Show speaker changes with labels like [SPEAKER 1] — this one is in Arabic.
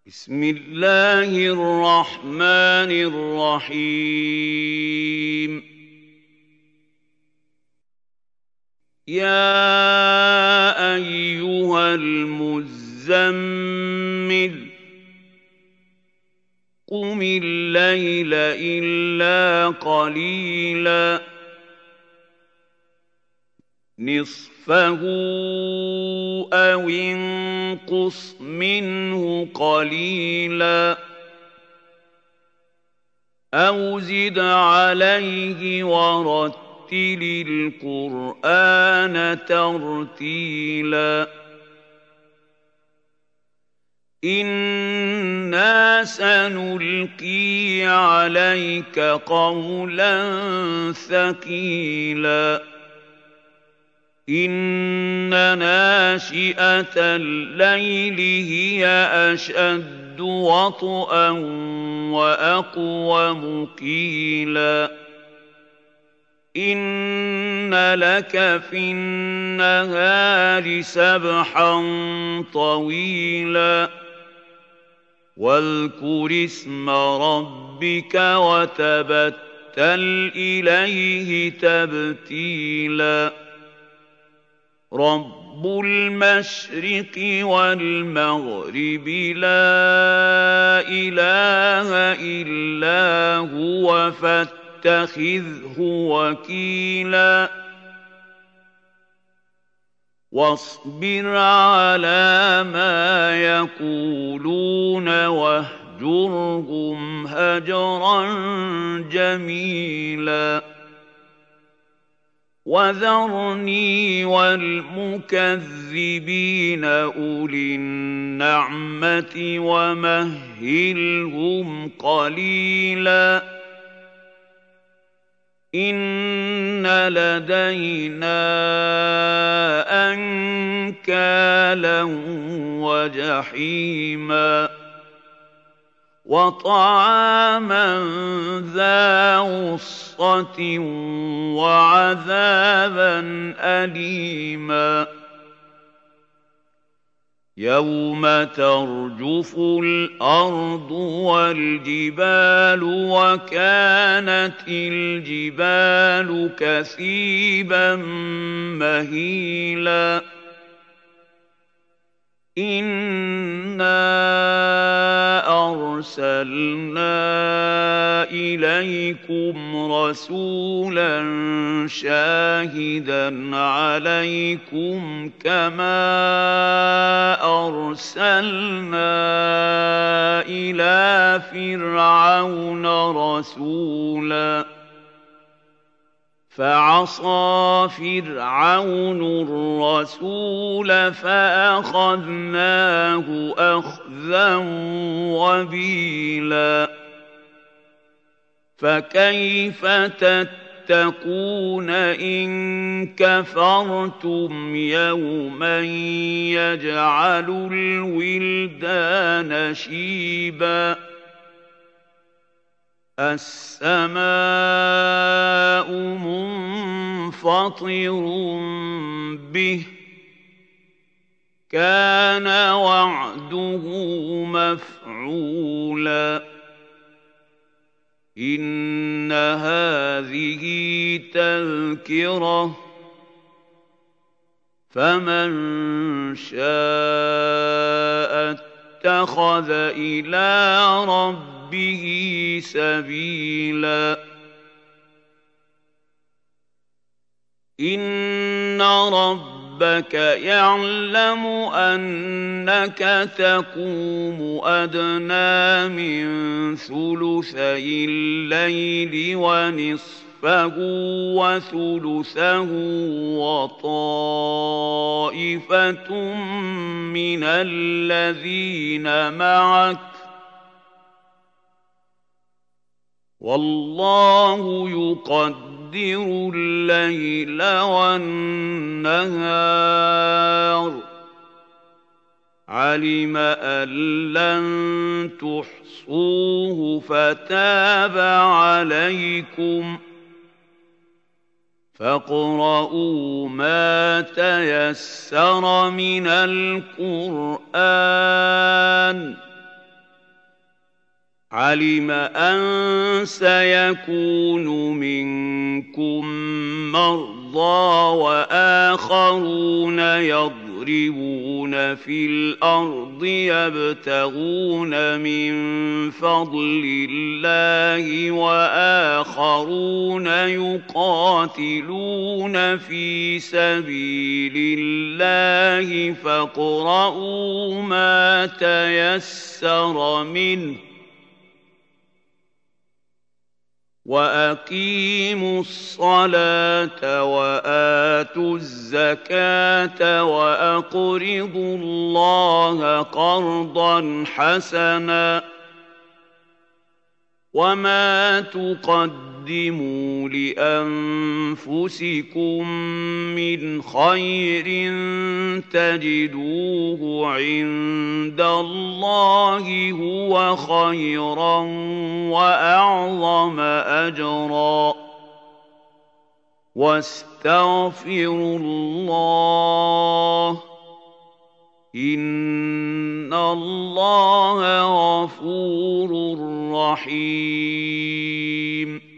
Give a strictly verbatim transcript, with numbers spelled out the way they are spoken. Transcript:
[SPEAKER 1] بسم الله الرحمن الرحيم يا أيها المزمل قم الليل إلا قليلا نصفه أو انقص منه قليلا أو زد عليه ورتل القرآن ترتيلا إنا سنلقي عليك قولا ثقيلا إن ناشئة الليل هي أشد وطئا وأقوم قيلا إن لك في النهار سبحا طويلا واذكر اسم ربك وتبتل إليه تبتيلا رب المشرق والمغرب لا إله إلا هو فاتخذه وكيلا واصبر على ما يقولون واهجرهم هجرا جميلا وذرني والمكذبين أولي النعمة ومهلهم قليلا إن لدينا أنكالا وجحيما وطعاما ذا غصة وعذابا أليما يوم ترجف الأرض والجبال وكانت الجبال كثيبا مهيلا إنا أرسلنا إليكم رسولا شاهدا عليكم كما أرسلنا إلى فرعون رسولا فعصى فرعون الرسول فأخذناه أخذا وبيلا فكيف تتقون إن كفرتم يوما يجعل الولدان شيبا السماء منفطر به كان وعده مفعولا إن هذه تذكرة فمن شاء اتخذ إلى ربه به سبيلا إن ربك يعلم أنك تقوم أدنى من ثلثي الليل ونصفه وثلثه وطائفة من الذين معك والله يقدر الليل والنهار علم أن لن تحصوه فتاب عليكم فاقرؤوا ما تيسر من القرآن عَلِمَ أَن سَيَكُونُ مِنكُم مَّرْضَىٰ وَآخَرُونَ يَضْرِبُونَ فِي الْأَرْضِ يَبْتَغُونَ مِن فَضْلِ اللَّهِ وَآخَرُونَ يُقَاتِلُونَ فِي سَبِيلِ اللَّهِ فاقرؤوا مَا تَيَسَّرَ مِنْهُ وَأَقِيمُوا الصَّلَاةَ وَآتُوا الزَّكَاةَ وَأَقْرِضُوا اللَّهَ قَرْضًا حَسَنًا ۚ وَمَا تُقَدِّمُوا لِأَنفُسِكُم مِّنْ خَيْرٍ تَجِدُوهُ عِندَ اللَّهِ هُوَ خَيْرًا وَأَعْظَمَ أَجْرًا ۚ وَاسْتَغْفِرُوا اللَّهَ ۖ إِنَّ اللَّهَ غَفُورٌ رَّحِيمٌ.